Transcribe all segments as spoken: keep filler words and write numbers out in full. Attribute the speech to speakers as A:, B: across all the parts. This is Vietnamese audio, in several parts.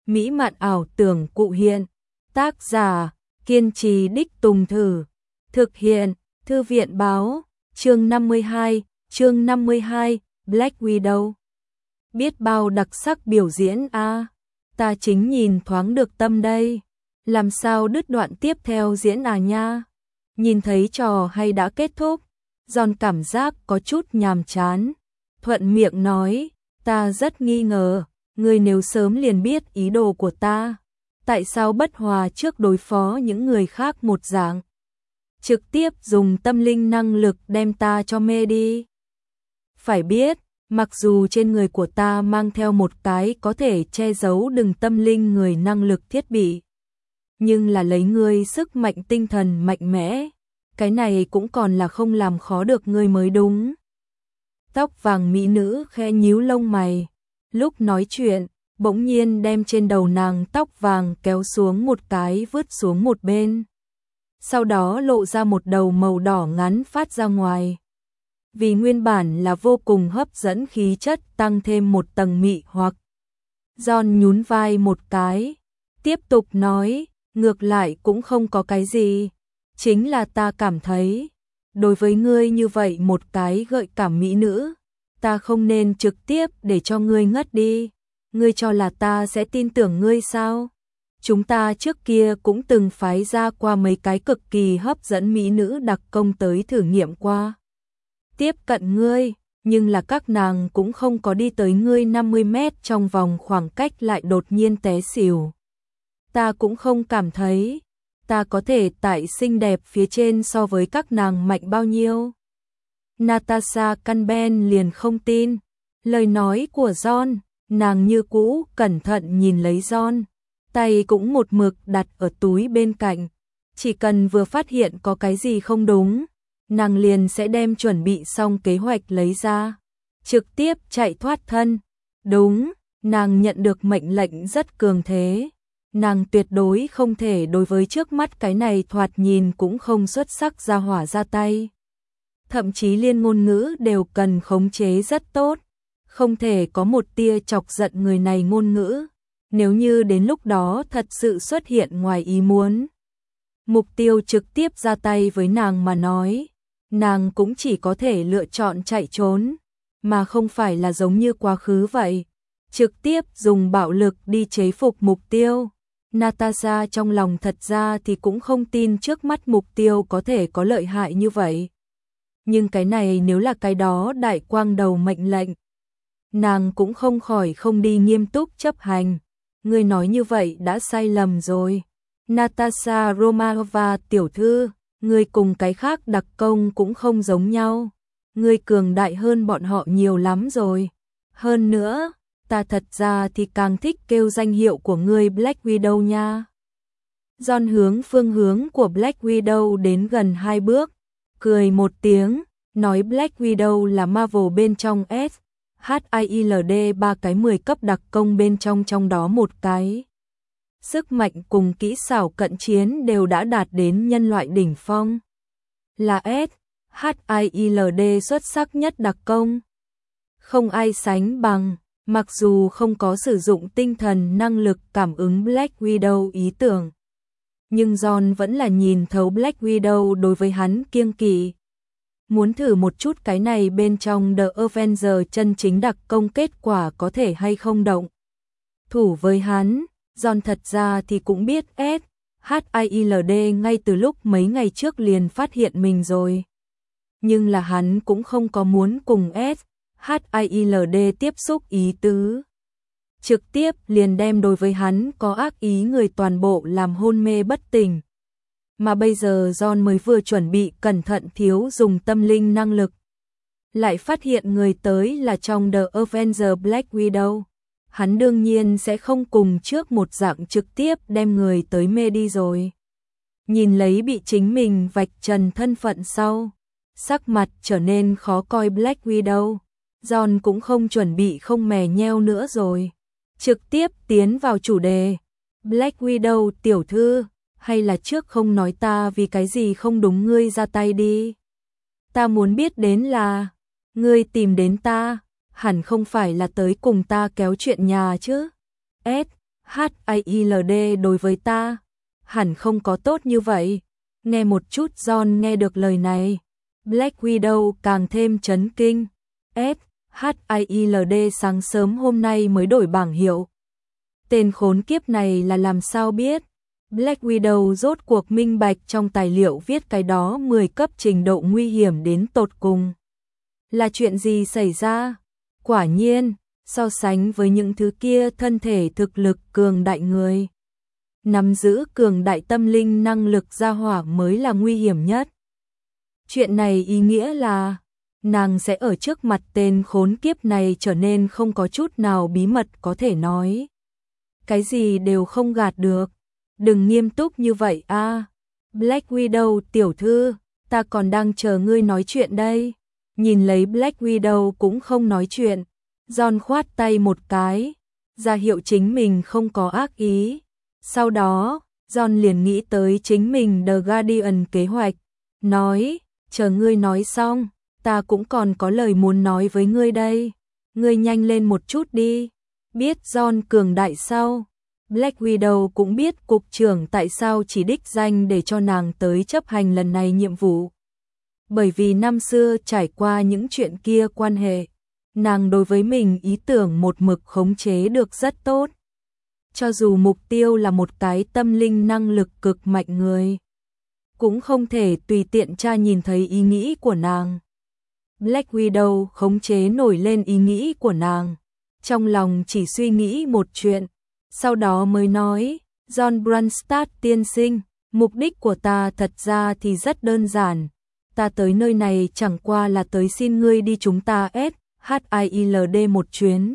A: mỹ mạn ảo tưởng cụ hiện. Tác giả, kiên trì đích tùng thử. Thực hiện, Thư viện báo, chương năm mươi hai, chương năm mươi hai, Black Widow. Biết bao đặc sắc biểu diễn a à, ta chính nhìn thoáng được tâm đây. Làm sao đứt đoạn tiếp theo diễn à nha. Nhìn thấy trò hay đã kết thúc, John cảm giác có chút nhàm chán. Thuận miệng nói, ta rất nghi ngờ, ngươi nếu sớm liền biết ý đồ của ta, tại sao bất hòa trước đối phó những người khác một dạng, trực tiếp dùng tâm linh năng lực đem ta cho mê đi. Phải biết, mặc dù trên người của ta mang theo một cái có thể che giấu đừng tâm linh người năng lực thiết bị, nhưng là lấy ngươi sức mạnh tinh thần mạnh mẽ, cái này cũng còn là không làm khó được ngươi mới đúng. Tóc vàng mỹ nữ khẽ nhíu lông mày, lúc nói chuyện, bỗng nhiên đem trên đầu nàng tóc vàng kéo xuống một cái vứt xuống một bên. Sau đó lộ ra một đầu màu đỏ ngắn phát ra ngoài. Vì nguyên bản là vô cùng hấp dẫn khí chất tăng thêm một tầng mị hoặc. John nhún vai một cái, tiếp tục nói, ngược lại cũng không có cái gì, chính là ta cảm thấy, đối với ngươi như vậy một cái gợi cảm mỹ nữ, ta không nên trực tiếp để cho ngươi ngất đi, ngươi cho là ta sẽ tin tưởng ngươi sao? Chúng ta trước kia cũng từng phái ra qua mấy cái cực kỳ hấp dẫn mỹ nữ đặc công tới thử nghiệm qua. Tiếp cận ngươi, nhưng là các nàng cũng không có đi tới ngươi năm mươi mét trong vòng khoảng cách lại đột nhiên té xỉu. Ta cũng không cảm thấy, ta có thể tại xinh đẹp phía trên so với các nàng mạnh bao nhiêu. Natasha Campbell liền không tin lời nói của John, nàng như cũ cẩn thận nhìn lấy John, tay cũng một mực đặt ở túi bên cạnh, chỉ cần vừa phát hiện có cái gì không đúng, nàng liền sẽ đem chuẩn bị xong kế hoạch lấy ra, trực tiếp chạy thoát thân. Đúng, nàng nhận được mệnh lệnh rất cường thế, nàng tuyệt đối không thể đối với trước mắt cái này thoạt nhìn cũng không xuất sắc ra hỏa ra tay. Thậm chí liên ngôn ngữ đều cần khống chế rất tốt, không thể có một tia chọc giận người này ngôn ngữ, nếu như đến lúc đó thật sự xuất hiện ngoài ý muốn. Mục tiêu trực tiếp ra tay với nàng mà nói, nàng cũng chỉ có thể lựa chọn chạy trốn, mà không phải là giống như quá khứ vậy, trực tiếp dùng bạo lực đi chế phục mục tiêu. Natasha trong lòng thật ra thì cũng không tin trước mắt mục tiêu có thể có lợi hại như vậy. Nhưng cái này nếu là cái đó đại quang đầu mệnh lệnh, nàng cũng không khỏi không đi nghiêm túc chấp hành. Ngươi nói như vậy đã sai lầm rồi. Natasha Romanoff tiểu thư, ngươi cùng cái khác đặc công cũng không giống nhau. Ngươi cường đại hơn bọn họ nhiều lắm rồi. Hơn nữa, ta thật ra thì càng thích kêu danh hiệu của ngươi Black Widow nha. John hướng phương hướng của Black Widow đến gần hai bước, cười một tiếng, nói Black Widow là Marvel bên trong S H I L D ba cái mười cấp đặc công bên trong trong đó một cái. Sức mạnh cùng kỹ xảo cận chiến đều đã đạt đến nhân loại đỉnh phong. Là S H I L D xuất sắc nhất đặc công. Không ai sánh bằng, mặc dù không có sử dụng tinh thần năng lực cảm ứng Black Widow ý tưởng. Nhưng John vẫn là nhìn thấu Black Widow đối với hắn kiêng kỵ. Muốn thử một chút cái này bên trong The Avengers chân chính đặc công kết quả có thể hay không động. Thủ với hắn, John thật ra thì cũng biết S H I L D ngay từ lúc mấy ngày trước liền phát hiện mình rồi. Nhưng là hắn cũng không có muốn cùng S H I L D tiếp xúc ý tứ. Trực tiếp liền đem đối với hắn có ác ý người toàn bộ làm hôn mê bất tỉnh. Mà bây giờ John mới vừa chuẩn bị cẩn thận thiếu dùng tâm linh năng lực. Lại phát hiện người tới là trong The Avengers Black Widow. Hắn đương nhiên sẽ không cùng trước một dạng trực tiếp đem người tới mê đi rồi. Nhìn lấy bị chính mình vạch trần thân phận sau, sắc mặt trở nên khó coi Black Widow. John cũng không chuẩn bị không mè nheo nữa rồi. Trực tiếp tiến vào chủ đề. Black Widow tiểu thư, hay là trước không nói ta vì cái gì không đúng ngươi ra tay đi. Ta muốn biết đến là, ngươi tìm đến ta, hẳn không phải là tới cùng ta kéo chuyện nhà chứ. S hát i lờ đê đối với ta, hẳn không có tốt như vậy. Nghe một chút John nghe được lời này, Black Widow càng thêm chấn kinh. S hát i lờ đê sáng sớm hôm nay mới đổi bảng hiệu. Tên khốn kiếp này là làm sao biết? Black Widow rốt cuộc minh bạch trong tài liệu viết cái đó mười cấp trình độ nguy hiểm đến tột cùng. Là chuyện gì xảy ra? Quả nhiên, so sánh với những thứ kia thân thể thực lực cường đại người, nắm giữ cường đại tâm linh năng lực gia hỏa mới là nguy hiểm nhất. Chuyện này ý nghĩa là nàng sẽ ở trước mặt tên khốn kiếp này trở nên không có chút nào bí mật có thể nói. Cái gì đều không gạt được. Đừng nghiêm túc như vậy a. Black Widow tiểu thư, ta còn đang chờ ngươi nói chuyện đây. Nhìn lấy Black Widow cũng không nói chuyện, John khoát tay một cái, ra hiệu chính mình không có ác ý. Sau đó, John liền nghĩ tới chính mình The Guardian kế hoạch, nói, chờ ngươi nói xong, ta cũng còn có lời muốn nói với ngươi đây. Ngươi nhanh lên một chút đi. Biết John cường đại sau, Black Widow cũng biết cục trưởng tại sao chỉ đích danh để cho nàng tới chấp hành lần này nhiệm vụ. Bởi vì năm xưa trải qua những chuyện kia quan hệ, nàng đối với mình ý tưởng một mực khống chế được rất tốt. Cho dù mục tiêu là một cái tâm linh năng lực cực mạnh người, cũng không thể tùy tiện tra nhìn thấy ý nghĩ của nàng. Black Widow khống chế nổi lên ý nghĩ của nàng, trong lòng chỉ suy nghĩ một chuyện, sau đó mới nói, John Brunstad tiên sinh, mục đích của ta thật ra thì rất đơn giản. Ta tới nơi này chẳng qua là tới xin ngươi đi chúng ta S hát i lờ đê một chuyến.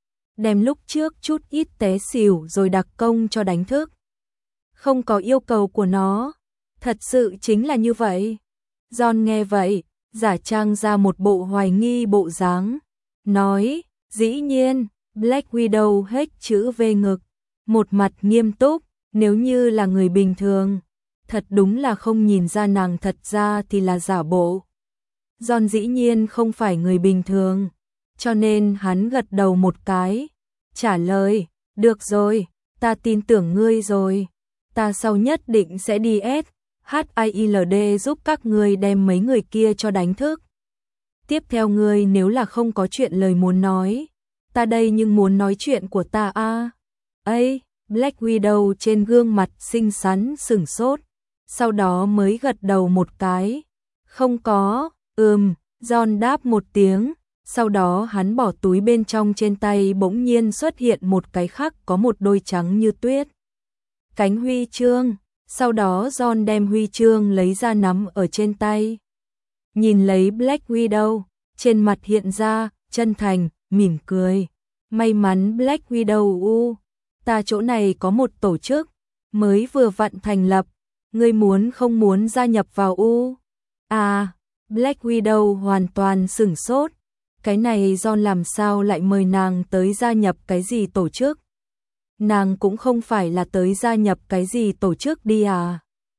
A: Đem lúc trước chút ít té xỉu rồi đặc công cho đánh thức. Không có yêu cầu của nó. Thật sự chính là như vậy. John nghe vậy, giả trang ra một bộ hoài nghi bộ dáng. Nói, dĩ nhiên, Black Widow hết chữ V ngực. Một mặt nghiêm túc, nếu như là người bình thường. Thật đúng là không nhìn ra nàng thật ra thì là giả bộ. John dĩ nhiên không phải người bình thường, cho nên hắn gật đầu một cái, trả lời, được rồi, ta tin tưởng ngươi rồi, ta sau nhất định sẽ đi S hát i lờ đê giúp các ngươi đem mấy người kia cho đánh thức. Tiếp theo ngươi nếu là không có chuyện lời muốn nói, ta đây nhưng muốn nói chuyện của ta a. À. Ây, Black Widow trên gương mặt xinh xắn sửng sốt. Sau đó mới gật đầu một cái. Không có, ừm, John đáp một tiếng. Sau đó hắn bỏ túi bên trong trên tay bỗng nhiên xuất hiện một cái khác có một đôi trắng như tuyết. Cánh huy chương. Sau đó John đem huy chương lấy ra nắm ở trên tay. Nhìn lấy Black Widow, trên mặt hiện ra, chân thành, mỉm cười. May mắn Black Widow u. Ta chỗ này có một tổ chức, mới vừa vặn thành lập. Ngươi muốn không muốn gia nhập vào U? À, Black Widow hoàn toàn sửng sốt. Cái này John làm sao lại mời nàng tới gia nhập cái gì tổ chức? Nàng cũng không phải là tới gia nhập cái gì tổ chức đi à?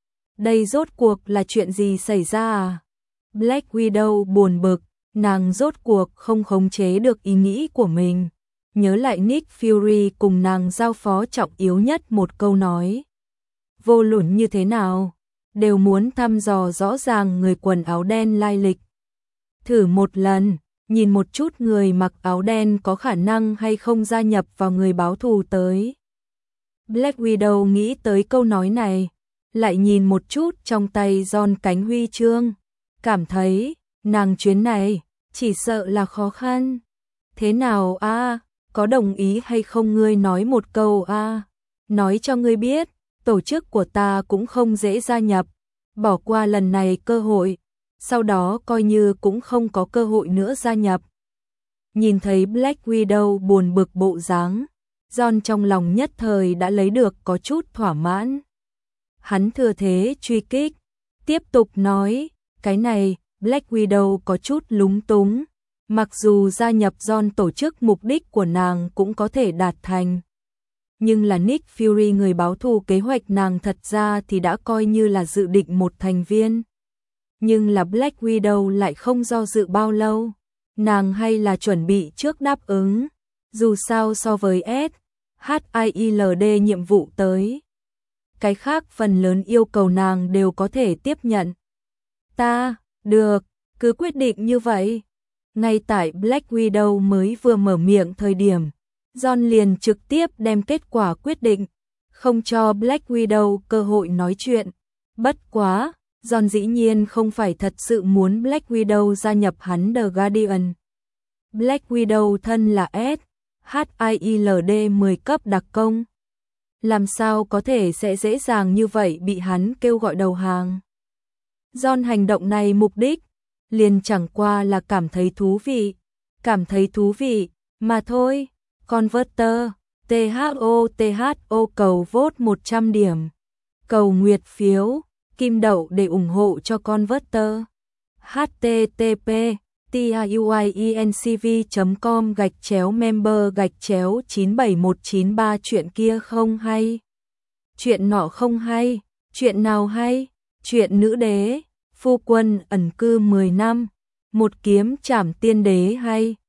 A: Đây rốt cuộc là chuyện gì xảy ra à? Black Widow buồn bực, nàng rốt cuộc không khống chế được ý nghĩ của mình. Nhớ lại Nick Fury cùng nàng giao phó trọng yếu nhất một câu nói. Vô luận như thế nào, đều muốn thăm dò rõ ràng người quần áo đen lai lịch. Thử một lần, nhìn một chút người mặc áo đen có khả năng hay không gia nhập vào người báo thù tới. Black Widow nghĩ tới câu nói này, lại nhìn một chút trong tay John cánh huy chương, cảm thấy, nàng chuyến này, chỉ sợ là khó khăn. Thế nào a? À, có đồng ý hay không ngươi nói một câu a? À? Nói cho ngươi biết, tổ chức của ta cũng không dễ gia nhập, bỏ qua lần này cơ hội, sau đó coi như cũng không có cơ hội nữa gia nhập. Nhìn thấy Black Widow buồn bực bộ dáng, John trong lòng nhất thời đã lấy được có chút thỏa mãn. Hắn thừa thế truy kích, tiếp tục nói, cái này, Black Widow có chút lúng túng, mặc dù gia nhập John tổ chức mục đích của nàng cũng có thể đạt thành. Nhưng là Nick Fury người báo thù kế hoạch nàng thật ra thì đã coi như là dự định một thành viên. Nhưng là Black Widow lại không do dự bao lâu, nàng hay là chuẩn bị trước đáp ứng. Dù sao so với S hát i lờ đê nhiệm vụ tới. Cái khác phần lớn yêu cầu nàng đều có thể tiếp nhận. Ta, được, cứ quyết định như vậy. Ngay tại Black Widow mới vừa mở miệng thời điểm, John liền trực tiếp đem kết quả quyết định, không cho Black Widow cơ hội nói chuyện. Bất quá, John dĩ nhiên không phải thật sự muốn Black Widow gia nhập hắn The Guardian. Black Widow thân là S, hát i lờ đê mười cấp đặc công. Làm sao có thể sẽ dễ dàng như vậy bị hắn kêu gọi đầu hàng. John hành động này mục đích, liền chẳng qua là cảm thấy thú vị. Cảm thấy thú vị, mà thôi. Converter, tê hát o tê hát o cầu vote một trăm điểm. Cầu nguyệt phiếu, kim đậu để ủng hộ cho Converter. http tiuiencv chấm com gạch chéo member gạch chéo chín bảy một chín ba chuyện kia không hay. Chuyện nọ không hay, chuyện nào hay? Chuyện nữ đế, phu quân ẩn cư mười năm, một kiếm trảm tiên đế hay.